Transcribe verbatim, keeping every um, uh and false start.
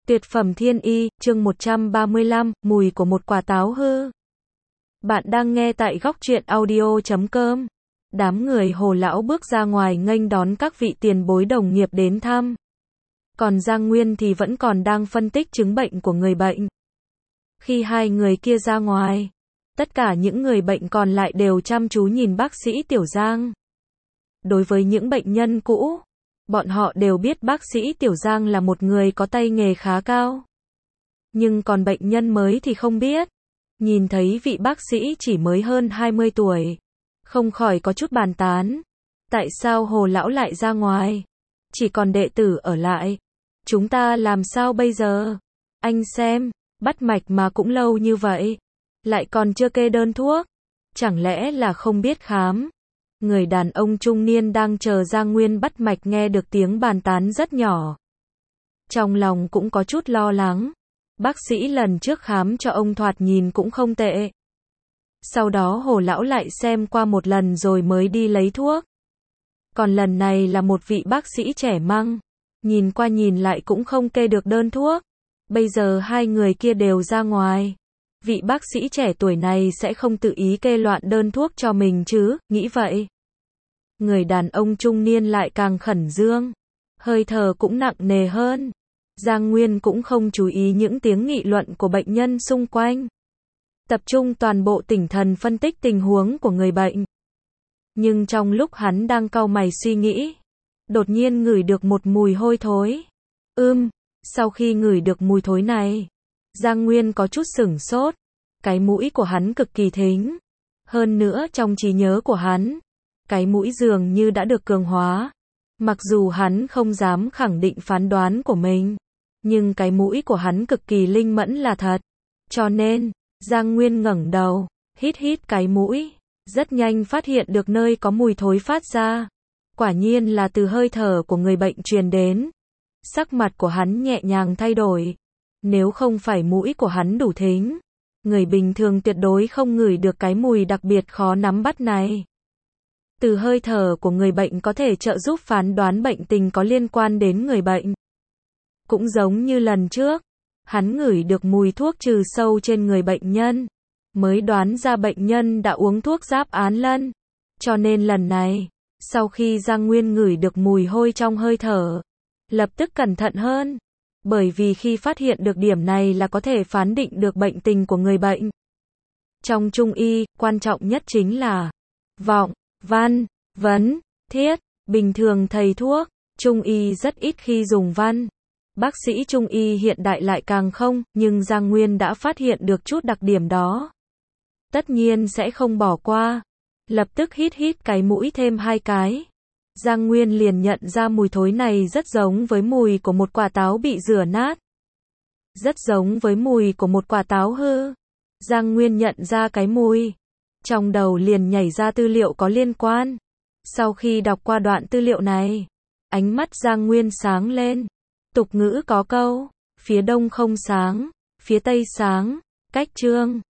Tuyệt phẩm thiên y, chương một trăm ba mươi lăm, mùi của một quả táo hư. Bạn đang nghe tại góc truyện audio chấm com. Đám người Hồ lão bước ra ngoài nghênh đón các vị tiền bối đồng nghiệp đến thăm. Còn Giang Nguyên thì vẫn còn đang phân tích chứng bệnh của người bệnh. Khi hai người kia ra ngoài, tất cả những người bệnh còn lại đều chăm chú nhìn bác sĩ Tiểu Giang. Đối với những bệnh nhân cũ, bọn họ đều biết bác sĩ Tiểu Giang là một người có tay nghề khá cao. Nhưng còn bệnh nhân mới thì không biết. Nhìn thấy vị bác sĩ chỉ mới hơn hai mươi tuổi, không khỏi có chút bàn tán. Tại sao Hồ lão lại ra ngoài? Chỉ còn đệ tử ở lại. Chúng ta làm sao bây giờ? Anh xem, bắt mạch mà cũng lâu như vậy, lại còn chưa kê đơn thuốc. Chẳng lẽ là không biết khám? Người đàn ông trung niên đang chờ Giang Nguyên bắt mạch nghe được tiếng bàn tán rất nhỏ. Trong lòng cũng có chút lo lắng. Bác sĩ lần trước khám cho ông thoạt nhìn cũng không tệ. Sau đó Hồ lão lại xem qua một lần rồi mới đi lấy thuốc. Còn lần này là một vị bác sĩ trẻ măng. Nhìn qua nhìn lại cũng không kê được đơn thuốc. Bây giờ hai người kia đều ra ngoài. Vị bác sĩ trẻ tuổi này sẽ không tự ý kê loạn đơn thuốc cho mình chứ, nghĩ vậy. Người đàn ông trung niên lại càng khẩn dương. Hơi thở cũng nặng nề hơn. Giang Nguyên cũng không chú ý những tiếng nghị luận của bệnh nhân xung quanh. Tập trung toàn bộ tinh thần phân tích tình huống của người bệnh. Nhưng trong lúc hắn đang cau mày suy nghĩ, đột nhiên ngửi được một mùi hôi thối. Ưm, sau khi ngửi được mùi thối này, Giang Nguyên có chút sửng sốt. Cái mũi của hắn cực kỳ thính. Hơn nữa trong trí nhớ của hắn, cái mũi dường như đã được cường hóa. Mặc dù hắn không dám khẳng định phán đoán của mình, nhưng cái mũi của hắn cực kỳ linh mẫn là thật. Cho nên, Giang Nguyên ngẩng đầu, hít hít cái mũi, rất nhanh phát hiện được nơi có mùi thối phát ra. Quả nhiên là từ hơi thở của người bệnh truyền đến. Sắc mặt của hắn nhẹ nhàng thay đổi. Nếu không phải mũi của hắn đủ thính, người bình thường tuyệt đối không ngửi được cái mùi đặc biệt khó nắm bắt này. Từ hơi thở của người bệnh có thể trợ giúp phán đoán bệnh tình có liên quan đến người bệnh. Cũng giống như lần trước, hắn ngửi được mùi thuốc trừ sâu trên người bệnh nhân, mới đoán ra bệnh nhân đã uống thuốc giáp án lân. Cho nên lần này, sau khi Giang Nguyên ngửi được mùi hôi trong hơi thở, lập tức cẩn thận hơn. Bởi vì khi phát hiện được điểm này là có thể phán định được bệnh tình của người bệnh. Trong Trung y, quan trọng nhất chính là vọng, văn, vấn, thiết. Bình thường thầy thuốc, Trung y rất ít khi dùng văn. Bác sĩ Trung y hiện đại lại càng không, nhưng Giang Nguyên đã phát hiện được chút đặc điểm đó. Tất nhiên sẽ không bỏ qua. Lập tức hít hít cái mũi thêm hai cái. Giang Nguyên liền nhận ra mùi thối này rất giống với mùi của một quả táo bị rửa nát. Rất giống với mùi của một quả táo hư. Giang Nguyên nhận ra cái mùi. Trong đầu liền nhảy ra tư liệu có liên quan. Sau khi đọc qua đoạn tư liệu này, ánh mắt Giang Nguyên sáng lên. Tục ngữ có câu, phía đông không sáng, phía tây sáng, cách chương.